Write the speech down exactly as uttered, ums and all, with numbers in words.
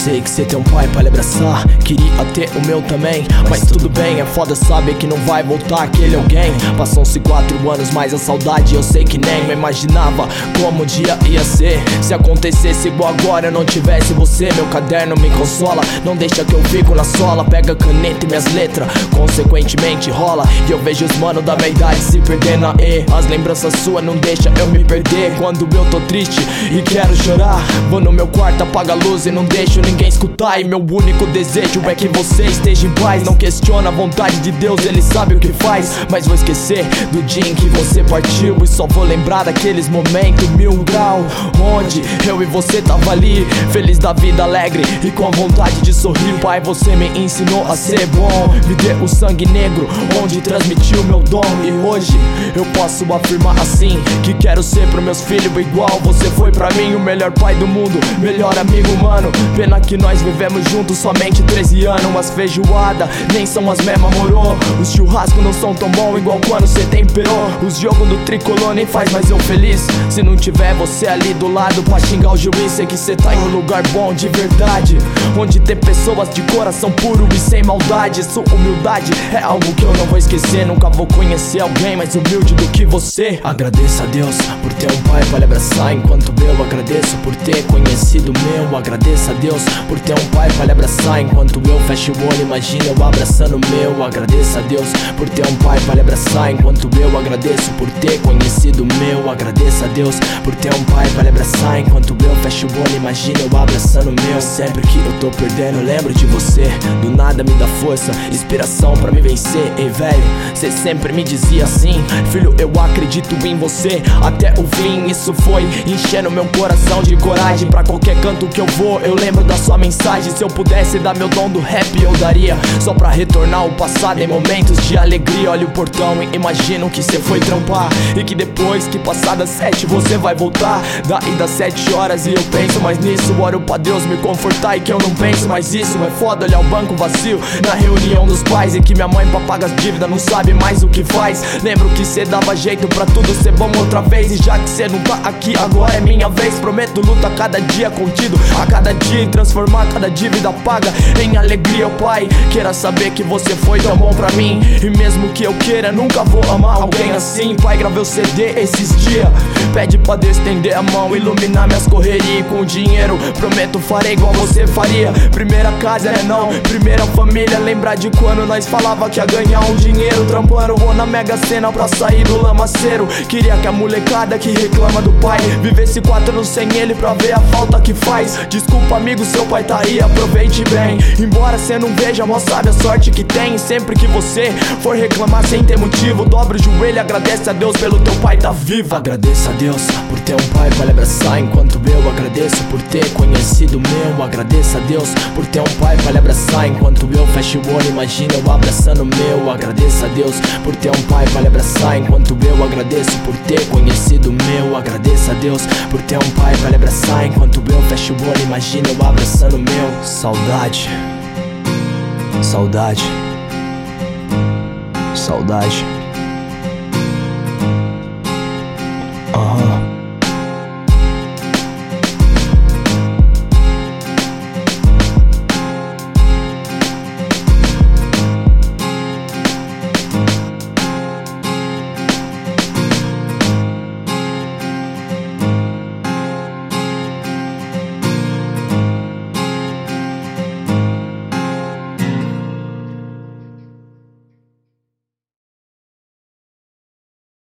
sei que cê tem um pai pra lhe abraçar, queria ter o meu também, mas tudo bem, é foda saber que não vai voltar aquele alguém. Passam-se quatro anos, mas a saudade eu sei que nem eu imaginava como o dia ia ser. Se acontecesse igual agora, eu não tivesse você, meu caderno me consola, não deixa que eu fico na sola. Pega a caneta e minhas letras, consequentemente rola. E eu vejo os manos da minha idade se perdendo aí. As lembranças suas não deixa eu me perder. Quando eu tô triste e quero chorar, vou no meu quarto, apaga a luz e não deixo ninguém escutar. E meu único desejo é que você esteja em paz. Não questiona a vontade de Deus, Ele sabe o que faz. Mas vou esquecer do dia em que você partiu e só vou lembrar daqueles momentos mil grau, onde eu e você tava ali, feliz da vida, alegre e com vontade de sorrir. Pai, você me ensinou a ser bom, me deu o sangue negro onde transmitiu meu dom. E hoje eu posso afirmar assim, que quero ser pro meus filhos igual você foi pra mim. O melhor pai do mundo, melhor amigo humano. Pena que nós vivemos juntos somente treze anos. As feijoadas nem são as mesmas, morou. Os churrascos não são tão bons igual quando cê temperou. Os jogos do tricolor nem faz mais eu feliz se não tiver você ali do lado pra xingar o juiz. Sei que cê tá em um lugar bom de verdade, onde tem pessoas de coração puro e sem maldade. Sua humildade é algo que eu não vou esquecer. Nunca vou conhecer alguém mais humilde do que você. Agradeça a Deus por ter um pai pra lhe abraçar enquanto eu agradeço por ter conhecido o meu. Agradeça a Deus por ter um pai pra lhe abraçar enquanto eu fecho o olho, imagina eu abraçando o meu. Agradeça a Deus por ter um pai pra lhe abraçar enquanto eu agradeço por ter conhecido o meu. Agradeça a Deus por ter um pai pra lhe abraçar enquanto eu fecho o olho, imagina eu abraçando o meu. Sempre que eu tô perdendo eu lembro de você, do nada me dá força, inspiração pra me vencer. Ei velho, cê sempre me dizia assim, filho eu acredito em você até o fim. Isso foi enchendo meu coração de coragem. Pra qualquer canto que eu vou eu lembro da sua mensagem. Se eu pudesse dar meu dom do rap eu daria, só pra retornar o passado em momentos de alegria. Olha o portão e imagino que cê foi trampar, e que depois que passar das sete você vai voltar. Daí das sete horas e eu penso mais nisso, oro pra Deus me confortar e que eu não penso mais isso. É foda olhar o banco vazio na reunião dos pais, e que minha mãe pra pagar as dívidas não sabe mais o que faz. Lembro que cê dava jeito pra tudo ser bom outra vez, e já que cê não tá aqui agora é minha vez. Prometo luta cada dia contido, a cada dia em transformar cada dívida paga em alegria. Pai, queira saber que você foi tão bom pra mim, e mesmo que eu queira nunca vou amar alguém assim. Pai, gravei o C D esses dias, pede pra Deus estender a mão, iluminar minhas correrias. Com dinheiro prometo farei igual você faria. Primeira casa é não, primeira família. Lembrar de quando nós falava que ia ganhar um dinheiro trampando ou na Mega Sena pra sair do lamaceiro. Queria que a molecada que reclama do pai vivesse quatro anos sem ele pra ver a falta que faz. Desculpa amigo, seu pai tá aí, aproveite bem. Embora cê não veja, mal sabe a sorte que tem. Sempre que você for reclamar sem ter motivo, dobra o joelho e agradece a Deus pelo teu pai tá vivo. Agradeça a Deus por ter um pai pra lhe abraçar enquanto eu agradeço por ter conhecido o meu. Agradeça a Deus por ter um pai pra lhe abraçar enquanto eu fecho o olho, imagina eu abraçando o meu. Agradeça a Deus por ter um pai pra lhe abraçar enquanto eu agradeço por ter conhecido o meu. Agradeça a Deus por ter um pai pra lhe abraçar enquanto eu fecho o olho, imagina eu abraçando o meu. Saudade, saudade, saudade.